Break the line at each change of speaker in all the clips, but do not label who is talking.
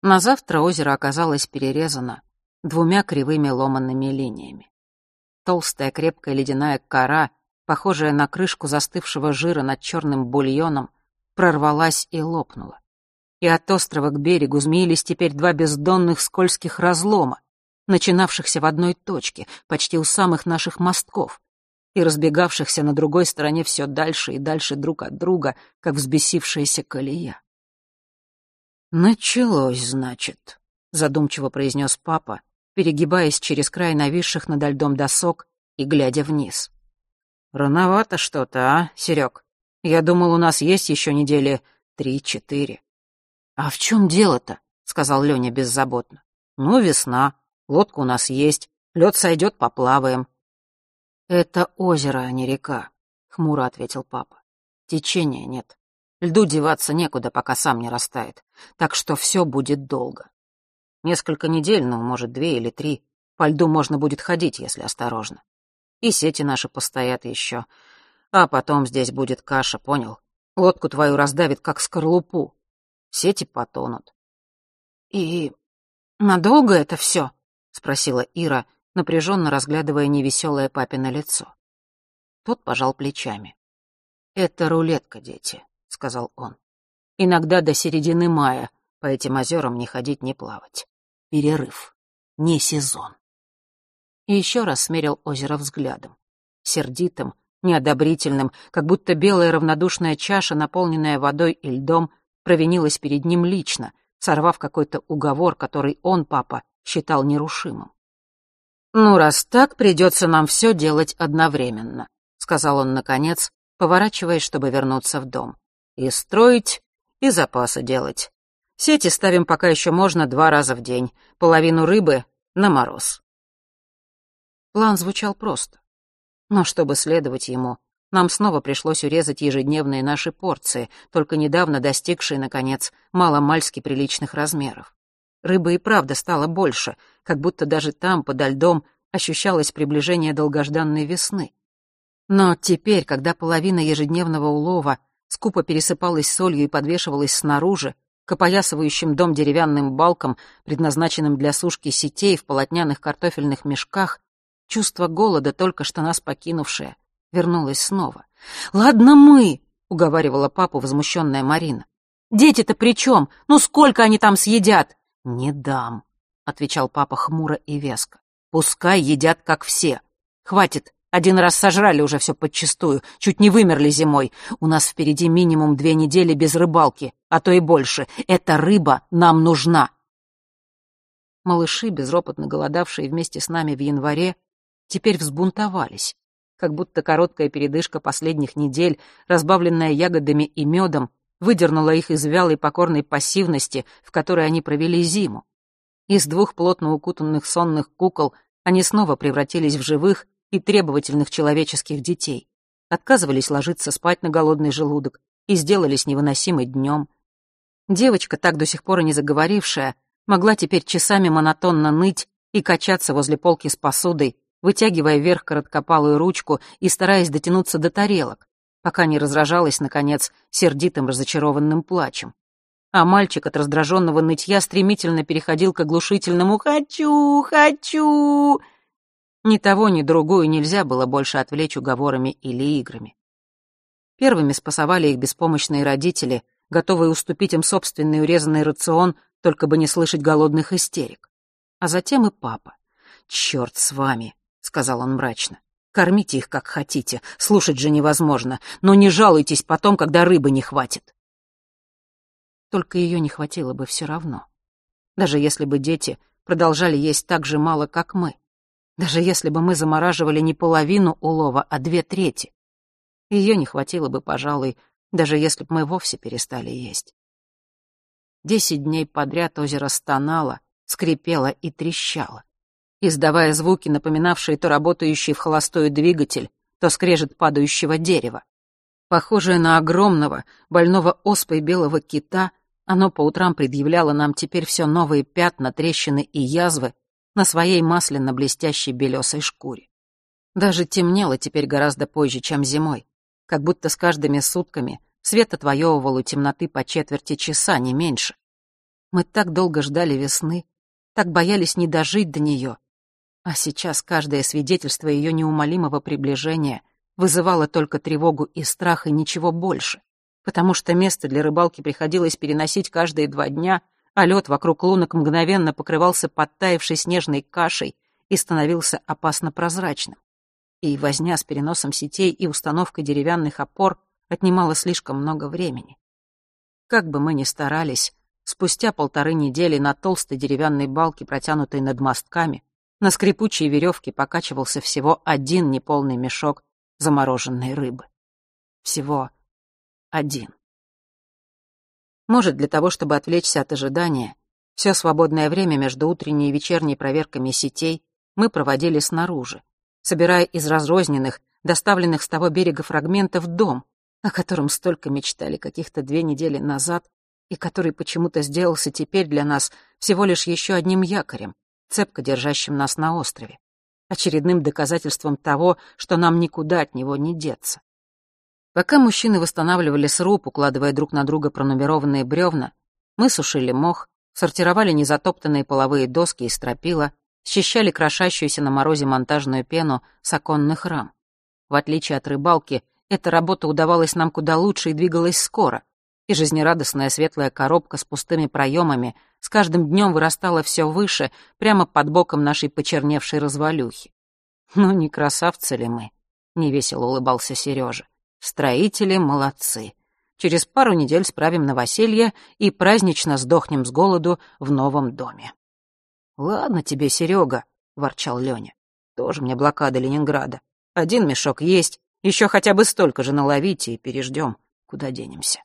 На завтра озеро оказалось перерезано 2 кривыми ломанными линиями. Толстая крепкая ледяная кора, похожая на крышку застывшего жира над черным бульоном, прорвалась и лопнула. И от острова к берегу змеились теперь 2 бездонных скользких разлома, начинавшихся в одной точке, почти у самых наших мостков, и разбегавшихся на другой стороне все дальше и дальше друг от друга, как взбесившаяся колея. «Началось, значит», — задумчиво произнес папа, перегибаясь через край нависших над льдом досок и глядя вниз. «Рановато что-то, а, Серег? Я думал, у нас есть еще недели 3-4». «А в чем дело-то?» — сказал Леня беззаботно. «Ну, весна, лодка у нас есть, лед сойдет, поплаваем». «Это озеро, а не река», — хмуро ответил папа. «Течения нет. Льду деваться некуда, пока сам не растает, так что все будет долго. Несколько недель, ну, может, 2 или 3, по льду можно будет ходить, если осторожно. И сети наши постоят еще. А потом здесь будет каша, понял? Лодку твою раздавит, как скорлупу. Сети потонут». «И надолго это все?» — спросила Ира, напряженно разглядывая невеселое папино лицо. Тот пожал плечами. «Это рулетка, дети», — сказал он. «Иногда до середины мая по этим озерам не ходить, не плавать. Перерыв. Не сезон». И еще раз смерил озеро взглядом. Сердитым, неодобрительным, как будто белая равнодушная чаша, наполненная водой и льдом, провинилась перед ним лично, сорвав какой-то уговор, который он, папа, считал нерушимым. «Ну, раз так, придется нам все делать одновременно», — сказал он наконец, поворачиваясь, чтобы вернуться в дом. «И строить, и запасы делать. Сети ставим пока еще можно 2 раза в день, половину рыбы на мороз». План звучал просто. Но чтобы следовать ему, нам снова пришлось урезать ежедневные наши порции, только недавно достигшие, наконец, маломальски приличных размеров. Рыбы и правда стало больше, как будто даже там, подо льдом, ощущалось приближение долгожданной весны. Но теперь, когда половина ежедневного улова скупо пересыпалась солью и подвешивалась снаружи, к опоясывающим дом деревянным балкам, предназначенным для сушки сетей в полотняных картофельных мешках, чувство голода, только что нас покинувшее, вернулось снова. «Ладно мы!» — уговаривала папу возмущенная Марина. «Дети-то при чем? Ну сколько они там съедят?» «Не дам», — отвечал папа хмуро и веско. «Пускай едят, как все. Хватит, 1 раз сожрали уже все подчистую, чуть не вымерли зимой. У нас впереди минимум 2 недели без рыбалки, а то и больше. Эта рыба нам нужна». Малыши, безропотно голодавшие вместе с нами в январе, теперь взбунтовались, как будто короткая передышка последних недель, разбавленная ягодами и медом, выдернула их из вялой покорной пассивности, в которой они провели зиму. Из 2 плотно укутанных сонных кукол они снова превратились в живых и требовательных человеческих детей, отказывались ложиться спать на голодный желудок и сделались невыносимой днем. Девочка, так до сих пор и не заговорившая, могла теперь часами монотонно ныть и качаться возле полки с посудой, вытягивая вверх короткопалую ручку и стараясь дотянуться до тарелок, пока не разражалась, наконец, сердитым разочарованным плачем. А мальчик от раздраженного нытья стремительно переходил к оглушительному «хочу, хочу». Ни того, ни другую нельзя было больше отвлечь уговорами или играми. Первыми спасовали их беспомощные родители, готовые уступить им собственный урезанный рацион, только бы не слышать голодных истерик. А затем и папа. «Черт с вами», — сказал он мрачно. «Кормите их как хотите, слушать же невозможно, но не жалуйтесь потом, когда рыбы не хватит». Только ее не хватило бы все равно. Даже если бы дети продолжали есть так же мало, как мы. Даже если бы мы замораживали не половину улова, а 2/3. Ее не хватило бы, пожалуй, даже если бы мы вовсе перестали есть. 10 дней подряд озеро стонало, скрипело и трещало, издавая звуки, напоминавшие то работающий в холостую двигатель, то скрежет падающего дерева. Похожее на огромного, больного оспой белого кита, оно по утрам предъявляло нам теперь все новые пятна, трещины и язвы на своей масляно-блестящей белесой шкуре. Даже темнело теперь гораздо позже, чем зимой, как будто с каждыми сутками свет отвоевывал у темноты по 1/4 часа, не меньше. Мы так долго ждали весны, так боялись не дожить до нее. А сейчас каждое свидетельство ее неумолимого приближения вызывало только тревогу и страх, и ничего больше, потому что место для рыбалки приходилось переносить каждые 2 дня, а лед вокруг лунок мгновенно покрывался подтаявшей снежной кашей и становился опасно прозрачным. И возня с переносом сетей и установкой деревянных опор отнимала слишком много времени. Как бы мы ни старались, спустя 1,5 недели на толстой деревянной балке, протянутой над мостками, на скрипучей веревке покачивался всего 1 неполный мешок замороженной рыбы. Всего 1. Может, для того, чтобы отвлечься от ожидания, все свободное время между утренней и вечерней проверками сетей мы проводили снаружи, собирая из разрозненных, доставленных с того берега фрагментов дом, о котором столько мечтали каких-то 2 недели назад и который почему-то сделался теперь для нас всего лишь еще одним якорем, цепко держащим нас на острове, очередным доказательством того, что нам никуда от него не деться. Пока мужчины восстанавливали сруб, укладывая друг на друга пронумерованные бревна, мы сушили мох, сортировали незатоптанные половые доски и стропила, счищали крошащуюся на морозе монтажную пену с оконных рам. В отличие от рыбалки, эта работа удавалась нам куда лучше и двигалась скоро, и жизнерадостная светлая коробка с пустыми проемами с каждым днем вырастала все выше, прямо под боком нашей почерневшей развалюхи. «Ну, не красавцы ли мы?» — невесело улыбался Сережа. «Строители молодцы. Через пару недель справим новоселье и празднично сдохнем с голоду в новом доме». «Ладно тебе, Серега», — ворчал Леня. «Тоже мне блокада Ленинграда. 1 мешок есть, еще хотя бы столько же наловите и переждем. Куда денемся?»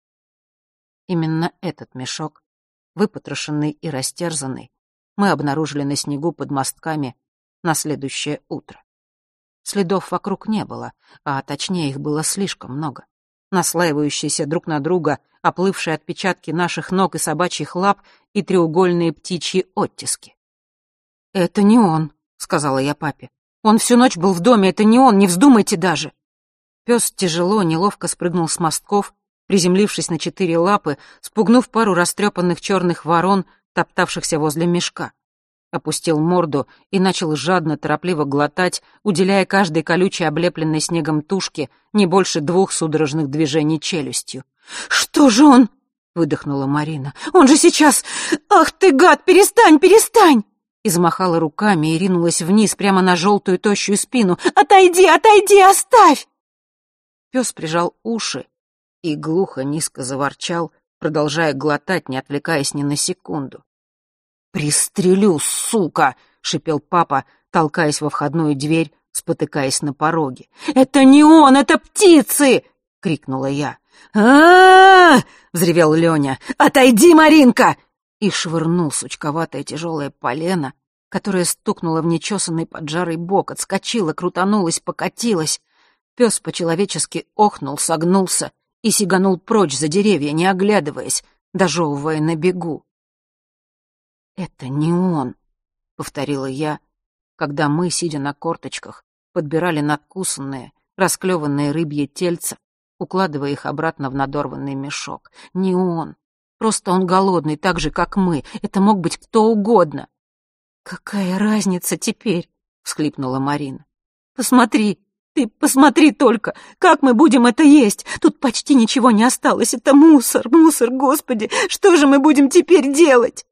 Именно этот мешок, выпотрошенный и растерзанный, мы обнаружили на снегу под мостками на следующее утро. Следов вокруг не было, а точнее их было слишком много. Наслаивающиеся друг на друга, оплывшие отпечатки наших ног и собачьих лап и треугольные птичьи оттиски. «Это не он», — сказала я папе. «Он всю ночь был в доме, это не он, не вздумайте даже». Пес тяжело, неловко спрыгнул с мостков, приземлившись на 4 лапы, спугнув пару растрепанных черных ворон, топтавшихся возле мешка. Опустил морду и начал жадно, торопливо глотать, уделяя каждой колючей, облепленной снегом тушке не больше 2 судорожных движений челюстью. «Что же он?» — выдохнула Марина. «Он же сейчас... Ах ты, гад, перестань, перестань!» И замахала руками и ринулась вниз, прямо на желтую тощую спину. «Отойди, отойди, оставь!» Пес прижал уши и глухо, низко заворчал, продолжая глотать, не отвлекаясь ни на секунду. «Пристрелю, сука!» — шипел папа, толкаясь во входную дверь, спотыкаясь на пороге. «Это не он, это птицы!» — крикнула я. «А-а-а!» — взревел Леня. «Отойди, Маринка!» И швырнул сучковатое тяжелое полено, которое стукнуло в нечесанный поджарый бок, отскочило, крутанулось, покатилось. Пес по-человечески охнул, согнулся и сиганул прочь за деревья, не оглядываясь, дожевывая на бегу. «Это не он», — повторила я, когда мы, сидя на корточках, подбирали надкусанные, расклеванные рыбьи тельца, укладывая их обратно в надорванный мешок. «Не он. Просто он голодный, так же, как мы. Это мог быть кто угодно». «Какая разница теперь?» — всхлипнула Марина. «Посмотри, ты посмотри только, как мы будем это есть. Тут почти ничего не осталось. Это мусор, мусор, Господи, что же мы будем теперь делать?»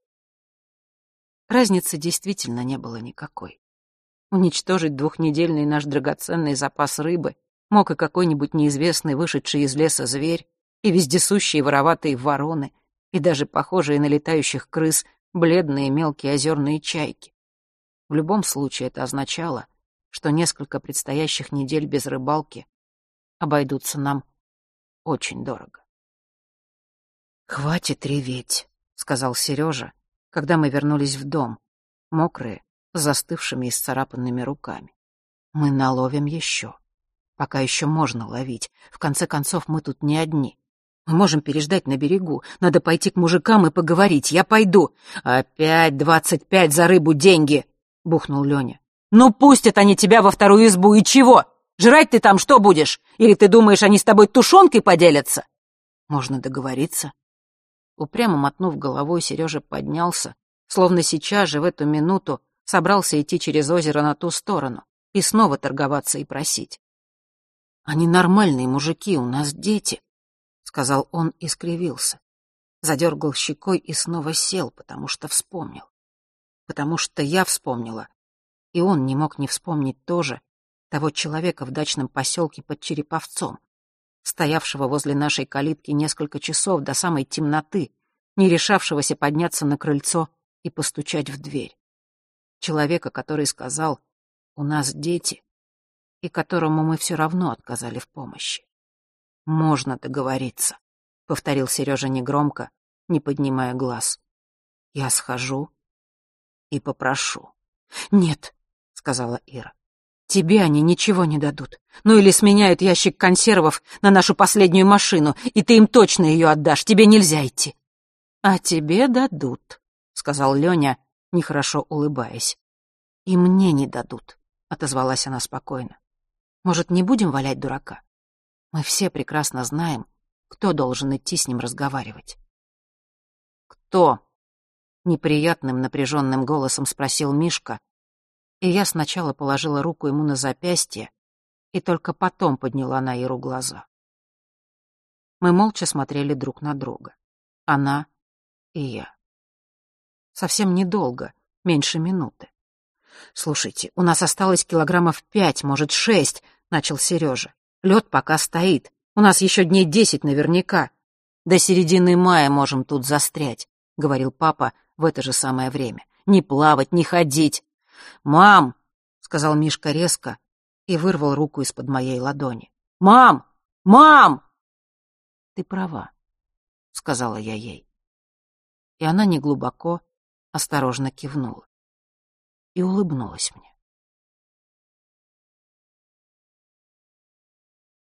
Разницы действительно не было никакой. Уничтожить 2-недельный наш драгоценный запас рыбы мог и какой-нибудь неизвестный, вышедший из леса зверь, и вездесущие вороватые вороны, и даже похожие на летающих крыс бледные мелкие озерные чайки. В любом случае это означало, что несколько предстоящих недель без рыбалки обойдутся нам очень дорого. «Хватит реветь», — сказал Сережа, когда мы вернулись в дом, мокрые, с застывшими и сцарапанными руками. «Мы наловим еще. Пока еще можно ловить. В конце концов, мы тут не одни. Мы можем переждать на берегу. Надо пойти к мужикам и поговорить. Я пойду». «Опять 25 за рыбу деньги!» — бухнул Леня. «Ну пустят они тебя во вторую избу, и чего? Жрать ты там что будешь? Или ты думаешь, они с тобой тушенкой поделятся?» «Можно договориться». Упрямо мотнув головой, Сережа поднялся, словно сейчас же, в эту минуту, собрался идти через озеро на ту сторону и снова торговаться и просить. «Они нормальные мужики, у нас дети», — сказал он и скривился. Задергал щекой и снова сел, потому что вспомнил. Потому что я вспомнила, и он не мог не вспомнить тоже того человека в дачном поселке под Череповцом, стоявшего возле нашей калитки несколько часов до самой темноты, не решавшегося подняться на крыльцо и постучать в дверь. Человека, который сказал «У нас дети», и которому мы все равно отказали в помощи. «Можно договориться», — повторил Сережа негромко, не поднимая глаз. «Я схожу и попрошу». «Нет», — сказала Ира, — «тебе они ничего не дадут. Ну или сменяют ящик консервов на нашу последнюю машину, и ты им точно ее отдашь, тебе нельзя идти». «А тебе дадут», — сказал Леня, нехорошо улыбаясь. «И мне не дадут», — отозвалась она спокойно. «Может, не будем валять дурака? Мы все прекрасно знаем, кто должен идти с ним разговаривать». «Кто?» — неприятным напряженным голосом спросил Мишка, и я сначала положила руку ему на запястье и только потом подняла на Иру глаза. Мы молча смотрели друг на друга. Она и я. Совсем недолго, меньше минуты. «Слушайте, у нас осталось килограммов 5, может, 6, — начал Сережа. «Лед пока стоит. У нас еще дней 10 наверняка. До середины мая можем тут застрять», — говорил папа в это же самое время. «Не плавать, не ходить». «Мам!» — сказал Мишка резко и вырвал руку из-под моей ладони. «Мам! Мам!» «Ты права», — сказала я ей. И она неглубоко, осторожно кивнула и улыбнулась мне.